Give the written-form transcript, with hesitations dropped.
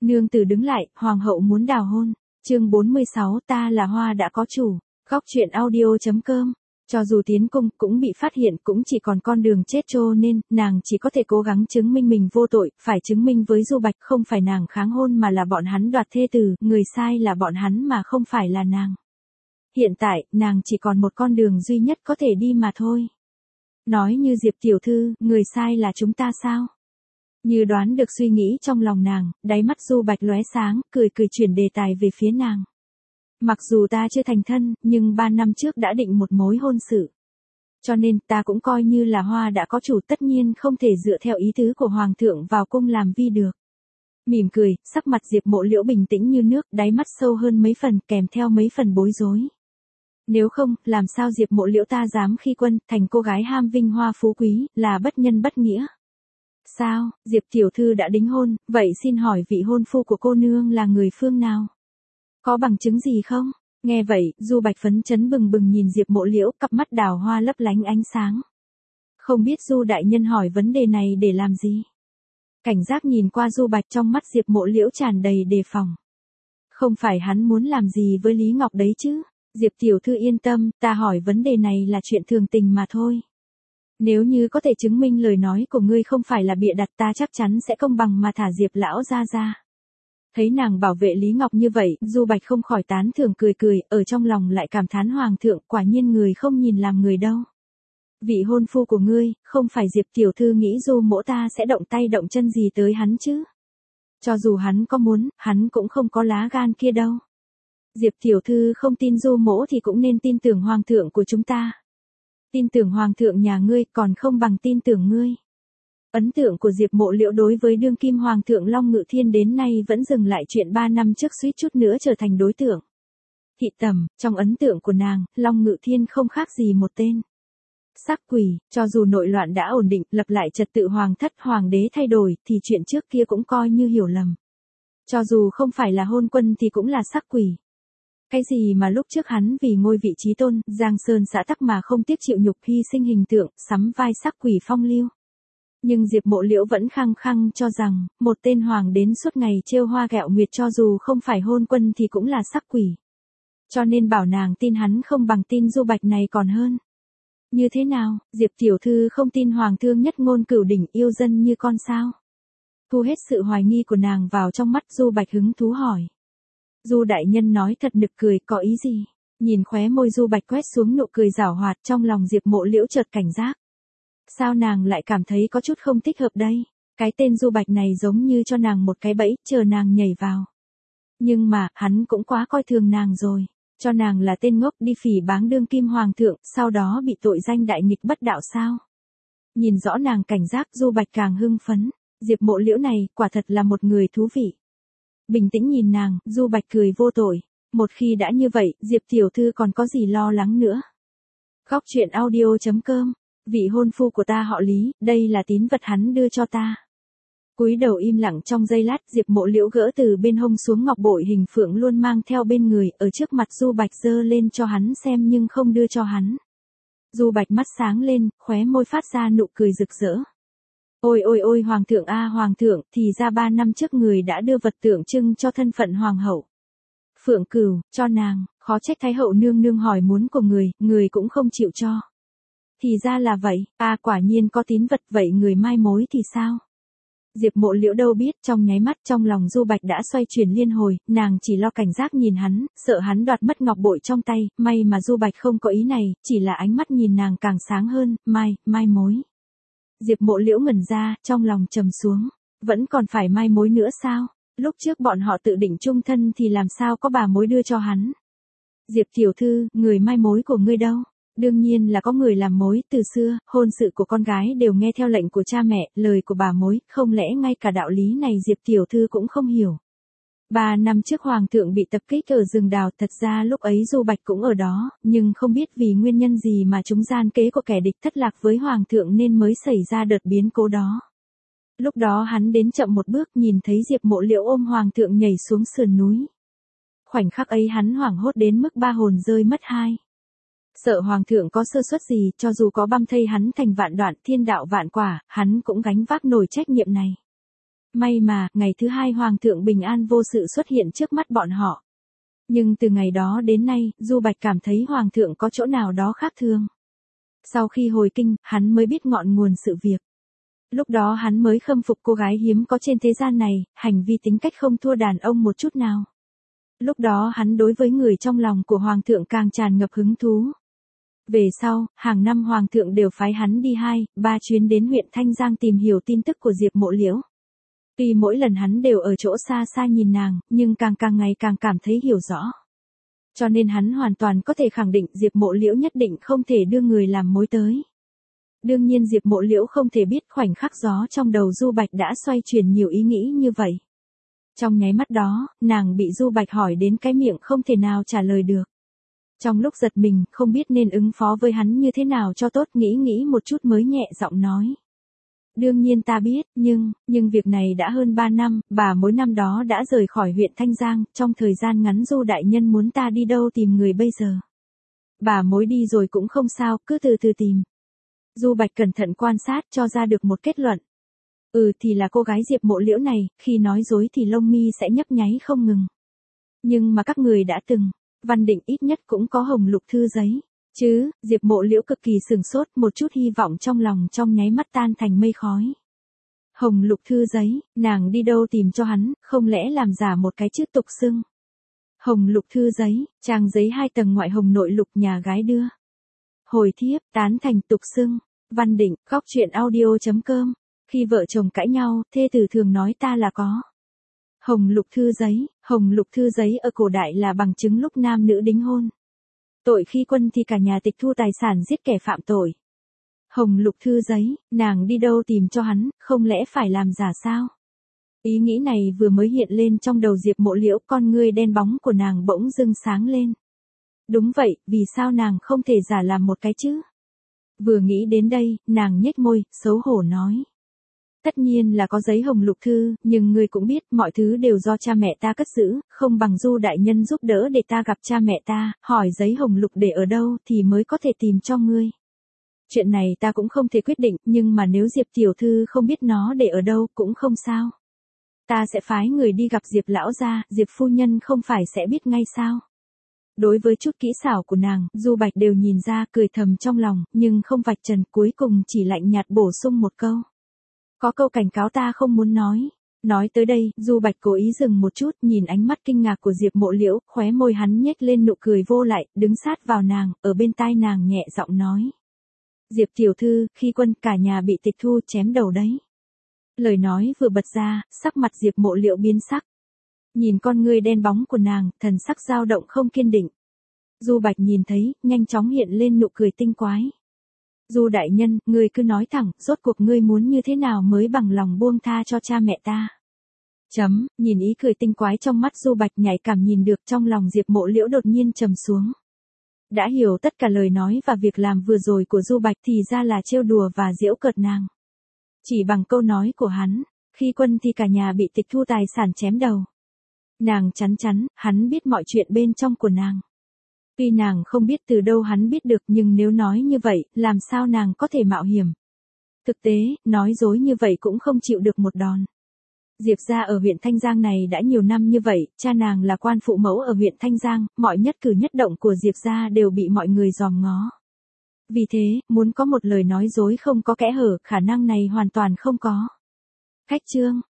Nương tử đứng lại, hoàng hậu muốn đào hôn. Chương 46, ta là hoa đã có chủ. Góc truyện audio.com. Cho dù tiến cung cũng bị phát hiện, cũng chỉ còn con đường chết cho nên nàng chỉ có thể cố gắng chứng minh mình vô tội, phải chứng minh với Du Bạch không phải nàng kháng hôn mà là bọn hắn đoạt thê tử, người sai là bọn hắn mà không phải là nàng. Hiện tại, nàng chỉ còn một con đường duy nhất có thể đi mà thôi. Nói như Diệp tiểu thư, người sai là chúng ta sao? Như đoán được suy nghĩ trong lòng nàng, đáy mắt Du Bạch lóe sáng, cười chuyển đề tài về phía nàng. Mặc dù ta chưa thành thân, nhưng 3 năm trước đã định một mối hôn sự. Cho nên ta cũng coi như là hoa đã có chủ, tất nhiên không thể dựa theo ý tứ của hoàng thượng vào cung làm vi được. Mỉm cười, sắc mặt Diệp Mộ Liễu bình tĩnh như nước, đáy mắt sâu hơn mấy phần, kèm theo mấy phần bối rối. Nếu không, làm sao Diệp Mộ Liễu ta dám khi quân, thành cô gái ham vinh hoa phú quý, là bất nhân bất nghĩa. Sao, Diệp tiểu thư đã đính hôn, vậy xin hỏi vị hôn phu của cô nương là người phương nào? Có bằng chứng gì không? Nghe vậy, Du Bạch phấn chấn bừng bừng nhìn Diệp Mộ Liễu, cặp mắt đào hoa lấp lánh ánh sáng. Không biết Du đại nhân hỏi vấn đề này để làm gì? Cảnh giác nhìn qua Du Bạch, trong mắt Diệp Mộ Liễu tràn đầy đề phòng. Không phải hắn muốn làm gì với Lý Ngọc đấy chứ? Diệp tiểu thư yên tâm, ta hỏi vấn đề này là chuyện thường tình mà thôi. Nếu như có thể chứng minh lời nói của ngươi không phải là bịa đặt, ta chắc chắn sẽ công bằng mà thả Diệp lão ra. Thấy nàng bảo vệ Lý Ngọc như vậy, Du Bạch không khỏi tán thưởng cười, ở trong lòng lại cảm thán hoàng thượng, quả nhiên người không nhìn làm người đâu. Vị hôn phu của ngươi, không phải Diệp tiểu thư nghĩ Du mỗ ta sẽ động tay động chân gì tới hắn chứ? Cho dù hắn có muốn, hắn cũng không có lá gan kia đâu. Diệp tiểu thư không tin Du mỗ thì cũng nên tin tưởng hoàng thượng của chúng ta. Tin tưởng hoàng thượng nhà ngươi còn không bằng tin tưởng ngươi. Ấn tượng của Diệp Mộ Liễu đối với đương kim hoàng thượng Long Ngự Thiên đến nay vẫn dừng lại chuyện 3 năm trước suýt chút nữa trở thành đối tượng. Thị tầm, trong ấn tượng của nàng, Long Ngự Thiên không khác gì một tên sắc quỷ, cho dù nội loạn đã ổn định, lập lại trật tự hoàng thất hoàng đế thay đổi, thì chuyện trước kia cũng coi như hiểu lầm. Cho dù không phải là hôn quân thì cũng là sắc quỷ. Cái gì mà lúc trước hắn vì ngôi vị trí tôn, Giang Sơn xã tắc mà không tiếc chịu nhục hy sinh hình tượng, sắm vai sắc quỷ phong lưu. Nhưng Diệp Mộ Liễu vẫn khăng khăng cho rằng, một tên hoàng đến suốt ngày trêu hoa ghẹo nguyệt cho dù không phải hôn quân thì cũng là sắc quỷ. Cho nên bảo nàng tin hắn không bằng tin Du Bạch này còn hơn. Như thế nào, Diệp tiểu thư không tin hoàng thương nhất ngôn cửu đỉnh yêu dân như con sao? Thu hết sự hoài nghi của nàng vào trong mắt, Du Bạch hứng thú hỏi. Du đại nhân nói thật nực cười, có ý gì? Nhìn khóe môi Du Bạch quét xuống nụ cười giảo hoạt, trong lòng Diệp Mộ Liễu chợt cảnh giác. Sao nàng lại cảm thấy có chút không thích hợp đây? Cái tên Du Bạch này giống như cho nàng một cái bẫy, chờ nàng nhảy vào. Nhưng mà, hắn cũng quá coi thường nàng rồi. Cho nàng là tên ngốc đi phỉ báng đương kim hoàng thượng, sau đó bị tội danh đại nghịch bất đạo sao? Nhìn rõ nàng cảnh giác, Du Bạch càng hưng phấn. Diệp Mộ Liễu này, quả thật là một người thú vị. Bình tĩnh nhìn nàng, Du Bạch cười vô tội. Một khi đã như vậy, Diệp tiểu thư còn có gì lo lắng nữa? Góc truyện audio.com. Vị hôn phu của ta họ Lý, đây là tín vật hắn đưa cho ta. Cúi đầu im lặng trong giây lát, Diệp Mộ Liễu gỡ từ bên hông xuống ngọc bội hình phượng luôn mang theo bên người, ở trước mặt Du Bạch giơ lên cho hắn xem nhưng không đưa cho hắn. Du Bạch mắt sáng lên, khóe môi phát ra nụ cười rực rỡ. Ôi hoàng thượng a hoàng thượng, thì ra 3 năm trước người đã đưa vật tượng trưng cho thân phận hoàng hậu. Phượng cửu, cho nàng, khó trách thái hậu nương nương hỏi muốn của người cũng không chịu cho. Thì ra là vậy, quả nhiên có tín vật, vậy người mai mối thì sao? Diệp Mộ Liễu đâu biết, trong nháy mắt trong lòng Du Bạch đã xoay chuyển liên hồi, nàng chỉ lo cảnh giác nhìn hắn, sợ hắn đoạt mất ngọc bội trong tay, may mà Du Bạch không có ý này, chỉ là ánh mắt nhìn nàng càng sáng hơn, mai mối. Diệp Mộ Liễu ngẩn ra, trong lòng trầm xuống, vẫn còn phải mai mối nữa sao? Lúc trước bọn họ tự định chung thân thì làm sao có bà mối đưa cho hắn? Diệp tiểu thư, người mai mối của ngươi đâu? Đương nhiên là có người làm mối, từ xưa, hôn sự của con gái đều nghe theo lệnh của cha mẹ, lời của bà mối, không lẽ ngay cả đạo lý này Diệp tiểu thư cũng không hiểu. 3 năm trước hoàng thượng bị tập kích ở rừng đào, thật ra lúc ấy Du Bạch cũng ở đó, nhưng không biết vì nguyên nhân gì mà chúng gian kế của kẻ địch thất lạc với hoàng thượng nên mới xảy ra đợt biến cố đó. Lúc đó hắn đến chậm một bước, nhìn thấy Diệp Mộ Liễu ôm hoàng thượng nhảy xuống sườn núi. Khoảnh khắc ấy hắn hoảng hốt đến mức 3 hồn rơi mất 2. Sợ hoàng thượng có sơ suất gì, cho dù có băm thây hắn thành vạn đoạn, thiên đạo vạn quả, hắn cũng gánh vác nổi trách nhiệm này. May mà, ngày thứ hai Hoàng thượng bình an vô sự xuất hiện trước mắt bọn họ. Nhưng từ ngày đó đến nay, Du Bạch cảm thấy Hoàng thượng có chỗ nào đó khác thường. Sau khi hồi kinh, hắn mới biết ngọn nguồn sự việc. Lúc đó hắn mới khâm phục cô gái hiếm có trên thế gian này, hành vi tính cách không thua đàn ông một chút nào. Lúc đó hắn đối với người trong lòng của Hoàng thượng càng tràn ngập hứng thú. Về sau, hàng năm Hoàng thượng đều phái hắn đi 2-3 chuyến đến huyện Thanh Giang tìm hiểu tin tức của Diệp Mộ Liễu. Tuy mỗi lần hắn đều ở chỗ xa xa nhìn nàng, nhưng càng ngày càng cảm thấy hiểu rõ. Cho nên hắn hoàn toàn có thể khẳng định Diệp Mộ Liễu nhất định không thể đưa người làm mối tới. Đương nhiên Diệp Mộ Liễu không thể biết khoảnh khắc gió trong đầu Du Bạch đã xoay chuyển nhiều ý nghĩ như vậy. Trong nháy mắt đó, nàng bị Du Bạch hỏi đến cái miệng không thể nào trả lời được. Trong lúc giật mình, không biết nên ứng phó với hắn như thế nào cho tốt, nghĩ một chút mới nhẹ giọng nói. Đương nhiên ta biết, nhưng việc này đã hơn 3 năm, bà mối năm đó đã rời khỏi huyện Thanh Giang, trong thời gian ngắn Du đại nhân muốn ta đi đâu tìm người bây giờ. Bà mối đi rồi cũng không sao, cứ từ từ tìm. Du Bạch cẩn thận quan sát cho ra được một kết luận. Thì là cô gái Diệp Mộ Liễu này, khi nói dối thì lông mi sẽ nhấp nháy không ngừng. Nhưng mà các người đã từng, Văn Định ít nhất cũng có hồng lục thư giấy. Chứ, Diệp Mộ Liễu cực kỳ sửng sốt, một chút hy vọng trong lòng trong nháy mắt tan thành mây khói. Hồng lục thư giấy, nàng đi đâu tìm cho hắn, không lẽ làm giả một cái chữ tục xưng. Hồng lục thư giấy, trang giấy 2 tầng ngoại hồng nội lục nhà gái đưa. Hồi thiếp, tán thành tục xưng. Văn Định, góc truyện audio.com. Khi vợ chồng cãi nhau, thê tử thường nói ta là có. Hồng lục thư giấy ở cổ đại là bằng chứng lúc nam nữ đính hôn. Tội khi quân thì cả nhà tịch thu tài sản giết kẻ phạm tội. Hồng lục thư giấy, nàng đi đâu tìm cho hắn, không lẽ phải làm giả sao? Ý nghĩ này vừa mới hiện lên trong đầu Diệp Mộ Liễu, con ngươi đen bóng của nàng bỗng dưng sáng lên. Đúng vậy, vì sao nàng không thể giả làm một cái chứ? Vừa nghĩ đến đây, nàng nhếch môi, xấu hổ nói. Tất nhiên là có giấy hồng lục thư, nhưng ngươi cũng biết mọi thứ đều do cha mẹ ta cất giữ, không bằng Du đại nhân giúp đỡ để ta gặp cha mẹ ta, hỏi giấy hồng lục để ở đâu thì mới có thể tìm cho ngươi. Chuyện này ta cũng không thể quyết định, nhưng mà nếu Diệp tiểu thư không biết nó để ở đâu cũng không sao. Ta sẽ phái người đi gặp Diệp lão gia, Diệp phu nhân không phải sẽ biết ngay sao. Đối với chút kỹ xảo của nàng, Du Bạch đều nhìn ra, cười thầm trong lòng, nhưng không vạch trần, cuối cùng chỉ lạnh nhạt bổ sung một câu. Có câu cảnh cáo ta không muốn nói. Nói tới đây, Du Bạch cố ý dừng một chút, nhìn ánh mắt kinh ngạc của Diệp Mộ Liễu, khóe môi hắn nhếch lên nụ cười vô lại, đứng sát vào nàng, ở bên tai nàng nhẹ giọng nói. Diệp tiểu thư, khi quân cả nhà bị tịch thu chém đầu đấy. Lời nói vừa bật ra, sắc mặt Diệp Mộ Liễu biến sắc. Nhìn con ngươi đen bóng của nàng, thần sắc dao động không kiên định. Du Bạch nhìn thấy, nhanh chóng hiện lên nụ cười tinh quái. Du đại nhân, ngươi cứ nói thẳng, rốt cuộc ngươi muốn như thế nào mới bằng lòng buông tha cho cha mẹ ta. Nhìn ý cười tinh quái trong mắt Du Bạch nhạy cảm nhìn được, trong lòng Diệp Mộ Liễu đột nhiên trầm xuống. Đã hiểu tất cả lời nói và việc làm vừa rồi của Du Bạch thì ra là trêu đùa và giễu cợt nàng. Chỉ bằng câu nói của hắn, khi quân thì cả nhà bị tịch thu tài sản chém đầu. Nàng chắn, hắn biết mọi chuyện bên trong của nàng. Tuy nàng không biết từ đâu hắn biết được, nhưng nếu nói như vậy, làm sao nàng có thể mạo hiểm. Thực tế, nói dối như vậy cũng không chịu được một đòn. Diệp gia ở huyện Thanh Giang này đã nhiều năm như vậy, cha nàng là quan phụ mẫu ở huyện Thanh Giang, mọi nhất cử nhất động của Diệp gia đều bị mọi người dòm ngó. Vì thế, muốn có một lời nói dối không có kẽ hở, khả năng này hoàn toàn không có. Khách trương,